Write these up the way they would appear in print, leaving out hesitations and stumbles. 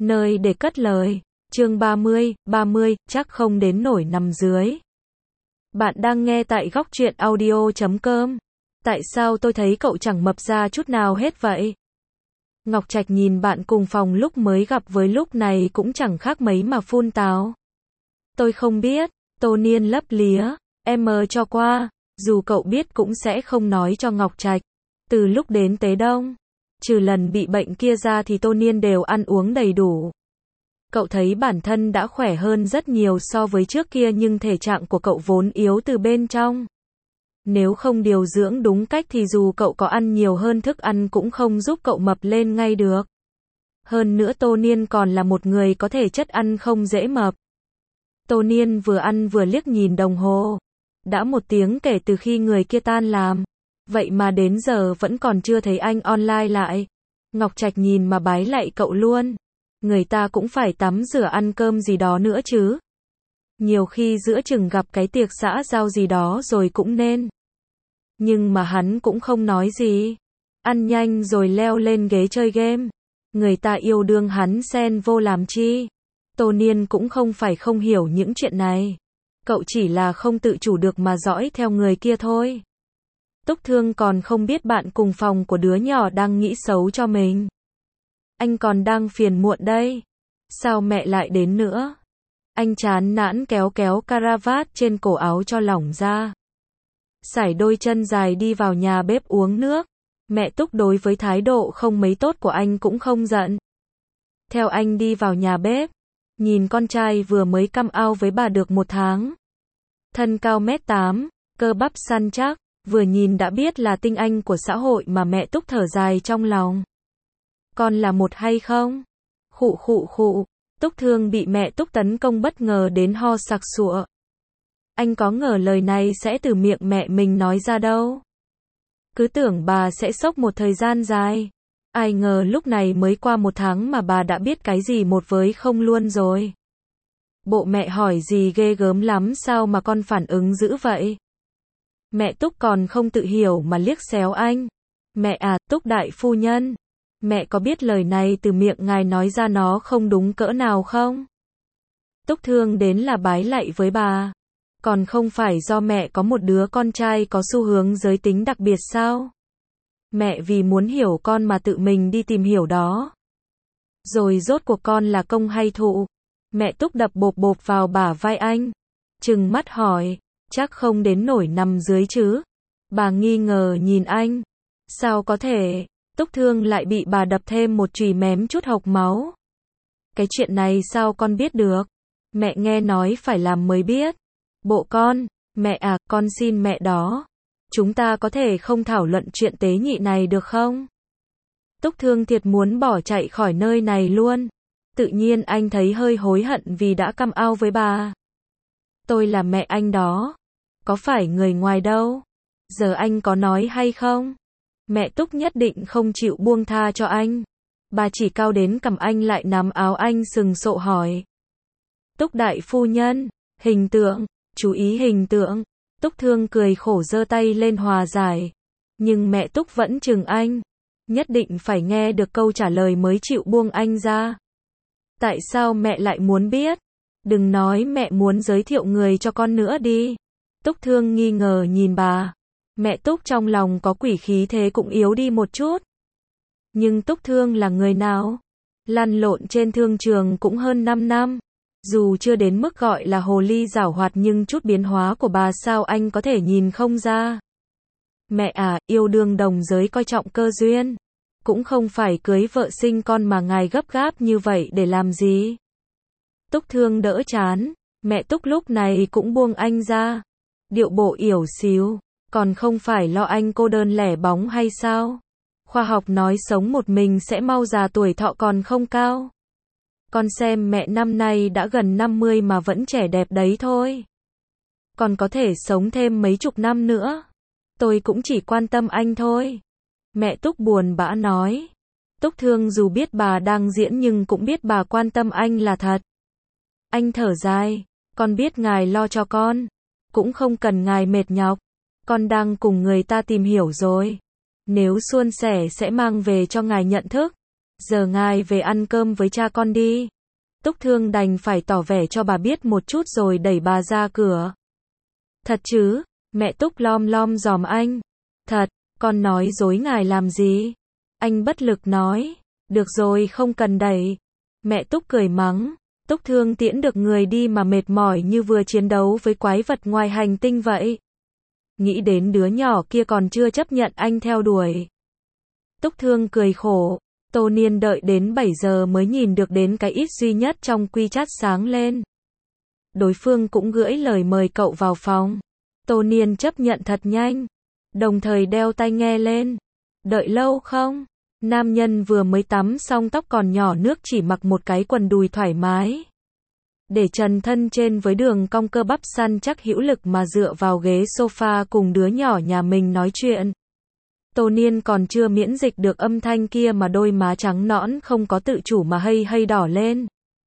Nơi để cất lời. Chương 30, chắc không đến nổi nằm dưới. Bạn đang nghe tại góc truyện audio.com. Tại sao tôi thấy cậu chẳng mập ra chút nào hết vậy? Ngọc Trạch nhìn bạn cùng phòng lúc mới gặp với lúc này cũng chẳng khác mấy mà phun táo. Tôi không biết, Tô Niên lấp lía, em mơ cho qua, dù cậu biết cũng sẽ không nói cho Ngọc Trạch. Từ lúc đến Tế Đông, trừ lần bị bệnh kia ra thì Tô Niên đều ăn uống đầy đủ. Cậu thấy bản thân đã khỏe hơn rất nhiều so với trước kia nhưng thể trạng của cậu vốn yếu từ bên trong. Nếu không điều dưỡng đúng cách thì dù cậu có ăn nhiều hơn thức ăn cũng không giúp cậu mập lên ngay được. Hơn nữa Tô Niên còn là một người có thể chất ăn không dễ mập. Tô Niên vừa ăn vừa liếc nhìn đồng hồ. Đã 1 tiếng kể từ khi người kia tan làm. Vậy mà đến giờ vẫn còn chưa thấy anh online lại. Ngọc Trạch nhìn mà bái lạy cậu luôn. Người ta cũng phải tắm rửa ăn cơm gì đó nữa chứ. Nhiều khi giữa chừng gặp cái tiệc xã giao gì đó rồi cũng nên. Nhưng mà hắn cũng không nói gì. Ăn nhanh rồi leo lên ghế chơi game. Người ta yêu đương hắn xen vô làm chi. Tô Niên cũng không phải không hiểu những chuyện này. Cậu chỉ là không tự chủ được mà dõi theo người kia thôi. Túc Thương còn không biết bạn cùng phòng của đứa nhỏ đang nghĩ xấu cho mình. Anh còn đang phiền muộn đây. Sao mẹ lại đến nữa? Anh chán nản kéo caravat trên cổ áo cho lỏng ra. Sải đôi chân dài đi vào nhà bếp uống nước. Mẹ Túc đối với thái độ không mấy tốt của anh cũng không giận. Theo anh đi vào nhà bếp. Nhìn con trai vừa mới come out với bà được 1 tháng. Thân cao 1m8, cơ bắp săn chắc. Vừa nhìn đã biết là tinh anh của xã hội mà mẹ Túc thở dài trong lòng. Con là một hay không? Khụ. Túc Thương bị mẹ Túc tấn công bất ngờ đến ho sặc sụa. Anh có ngờ lời này sẽ từ miệng mẹ mình nói ra đâu. Cứ tưởng bà sẽ sốc một thời gian dài. Ai ngờ lúc này mới qua 1 tháng mà bà đã biết cái gì một với không luôn rồi. Bộ mẹ hỏi gì ghê gớm lắm sao mà con phản ứng dữ vậy? Mẹ Túc còn không tự hiểu mà liếc xéo anh. Mẹ à, Túc đại phu nhân. Mẹ có biết lời này từ miệng ngài nói ra nó không đúng cỡ nào không? Túc Thương đến là bái lạy với bà. Còn không phải do mẹ có một đứa con trai có xu hướng giới tính đặc biệt sao? Mẹ vì muốn hiểu con mà tự mình đi tìm hiểu đó. Rồi rốt cuộc con là công hay thụ? Mẹ Túc đập bộp vào bả vai anh. Trừng mắt hỏi, chắc không đến nổi nằm dưới chứ? Bà nghi ngờ nhìn anh. Sao có thể? Túc Thương lại bị bà đập thêm một chùy mém chút hộc máu. Cái chuyện này sao con biết được? Mẹ nghe nói phải làm mới biết. Bộ con, mẹ à, con xin mẹ đó. Chúng ta có thể không thảo luận chuyện tế nhị này được không? Túc Thương thiệt muốn bỏ chạy khỏi nơi này luôn. Tự nhiên anh thấy hơi hối hận vì đã come out với bà. Tôi là mẹ anh đó. Có phải người ngoài đâu. Giờ anh có nói hay không? Mẹ Túc nhất định không chịu buông tha cho anh. Bà chỉ cao đến cầm anh lại nắm áo anh sừng sộ hỏi. Túc đại phu nhân, hình tượng, chú ý hình tượng. Túc Thương cười khổ giơ tay lên hòa giải. Nhưng mẹ Túc vẫn chừng anh. Nhất định phải nghe được câu trả lời mới chịu buông anh ra. Tại sao mẹ lại muốn biết? Đừng nói mẹ muốn giới thiệu người cho con nữa đi. Túc Thương nghi ngờ nhìn bà. Mẹ Túc trong lòng có quỷ khí thế cũng yếu đi một chút. Nhưng Túc Thương là người nào? Lăn lộn trên thương trường cũng hơn 5 năm. Dù chưa đến mức gọi là hồ ly giảo hoạt nhưng chút biến hóa của bà sao anh có thể nhìn không ra. Mẹ à, yêu đương đồng giới coi trọng cơ duyên. Cũng không phải cưới vợ sinh con mà ngài gấp gáp như vậy để làm gì. Túc Thương đỡ chán. Mẹ Túc lúc này cũng buông anh ra. Điệu bộ yểu xíu. Còn không phải lo anh cô đơn lẻ bóng hay sao? Khoa học nói sống một mình sẽ mau già tuổi thọ còn không cao. Con xem mẹ năm nay đã gần 50 mà vẫn trẻ đẹp đấy thôi. Còn có thể sống thêm mấy chục năm nữa. Tôi cũng chỉ quan tâm anh thôi. Mẹ Túc buồn bã nói. Túc Thương dù biết bà đang diễn nhưng cũng biết bà quan tâm anh là thật. Anh thở dài. Con biết ngài lo cho con. Cũng không cần ngài mệt nhọc. Con đang cùng người ta tìm hiểu rồi. Nếu suôn sẻ sẽ mang về cho ngài nhận thức. giờ ngài về ăn cơm với cha con đi. Túc Thương đành phải tỏ vẻ cho bà biết một chút rồi đẩy bà ra cửa. Thật chứ? Mẹ Túc lom lom dòm anh. Thật, con nói dối ngài làm gì? Anh bất lực nói. Được rồi, không cần đẩy. Mẹ Túc cười mắng. Túc Thương tiễn được người đi mà mệt mỏi như vừa chiến đấu với quái vật ngoài hành tinh vậy. Nghĩ đến đứa nhỏ kia còn chưa chấp nhận anh theo đuổi. Túc Thương cười khổ. Tô Niên đợi đến 7 giờ mới nhìn được đến cái ít duy nhất trong WeChat sáng lên. Đối phương cũng gửi lời mời cậu vào phòng. Tô Niên chấp nhận thật nhanh, đồng thời đeo tai nghe lên. Đợi lâu không? Nam nhân vừa mới tắm xong tóc còn nhỏ nước chỉ mặc một cái quần đùi thoải mái. Để trần thân trên với đường cong cơ bắp săn chắc hữu lực mà dựa vào ghế sofa cùng đứa nhỏ nhà mình nói chuyện. Tô Niên còn chưa miễn dịch được âm thanh kia mà đôi má trắng nõn không có tự chủ mà hay đỏ lên.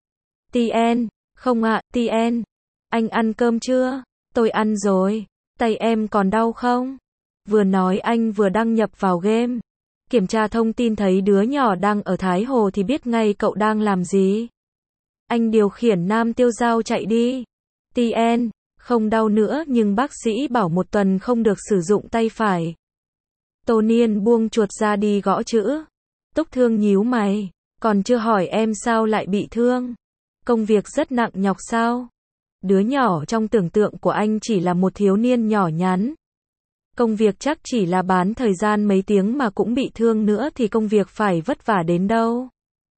Tien, không ạ, Tien. Anh ăn cơm chưa? Tôi ăn rồi. Tay em còn đau không? Vừa nói anh vừa đăng nhập vào game. Kiểm tra thông tin thấy đứa nhỏ đang ở Thái Hồ thì biết ngay cậu đang làm gì. Anh điều khiển Nam Tiêu Dao chạy đi. Tien, không đau nữa nhưng bác sĩ bảo 1 tuần không được sử dụng tay phải. Tô Niên buông chuột ra đi gõ chữ. Túc Thương nhíu mày. Còn chưa hỏi em sao lại bị thương? Công việc rất nặng nhọc sao? Đứa nhỏ trong tưởng tượng của anh chỉ là một thiếu niên nhỏ nhắn. Công việc chắc chỉ là bán thời gian mấy tiếng mà cũng bị thương nữa thì công việc phải vất vả đến đâu.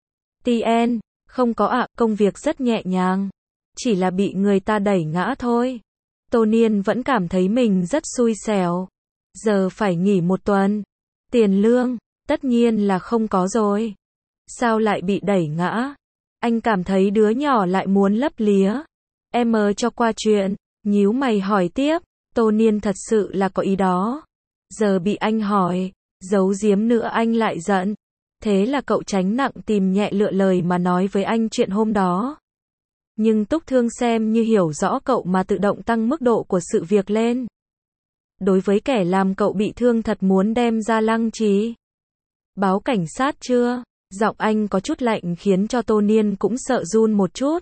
Tien, không có ạ, công việc rất nhẹ nhàng. Chỉ là bị người ta đẩy ngã thôi. Tô Niên vẫn cảm thấy mình rất xui xẻo. Giờ phải nghỉ 1 tuần. Tiền lương, tất nhiên là không có rồi. Sao lại bị đẩy ngã? Anh cảm thấy đứa nhỏ lại muốn lấp lía. Em cho qua chuyện, nhíu mày hỏi tiếp. Tô Niên thật sự là có ý đó. Giờ bị anh hỏi, giấu giếm nữa anh lại giận. Thế là cậu tránh nặng tìm nhẹ lựa lời mà nói với anh chuyện hôm đó. Nhưng Túc Thương xem như hiểu rõ cậu mà tự động tăng mức độ của sự việc lên. Đối với kẻ làm cậu bị thương thật muốn đem ra lăng trì. Báo cảnh sát chưa? Giọng anh có chút lạnh khiến cho Tô Niên cũng sợ run một chút.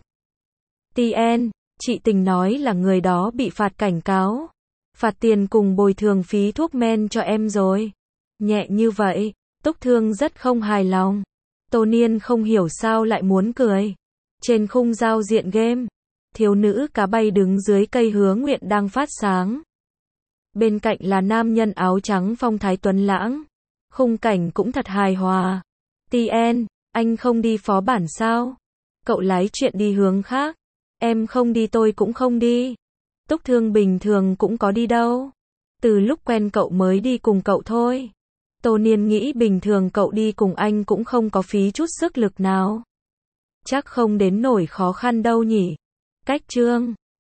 Tien, chị Tình nói là người đó bị phạt cảnh cáo. Phạt tiền cùng bồi thường phí thuốc men cho em rồi. Nhẹ như vậy, Túc Thương rất không hài lòng. Tô Niên không hiểu sao lại muốn cười. Trên khung giao diện game, thiếu nữ cá bay đứng dưới cây hứa nguyện đang phát sáng. Bên cạnh là nam nhân áo trắng phong thái tuấn lãng. Khung cảnh cũng thật hài hòa. Tien, anh không đi phó bản sao? Cậu lái chuyện đi hướng khác. Em không đi tôi cũng không đi. Túc Thương bình thường cũng có đi đâu. Từ lúc quen cậu mới đi cùng cậu thôi. Tô Niên nghĩ bình thường cậu đi cùng anh cũng không có phí chút sức lực nào. Chắc không đến nỗi khó khăn đâu nhỉ. Cách chương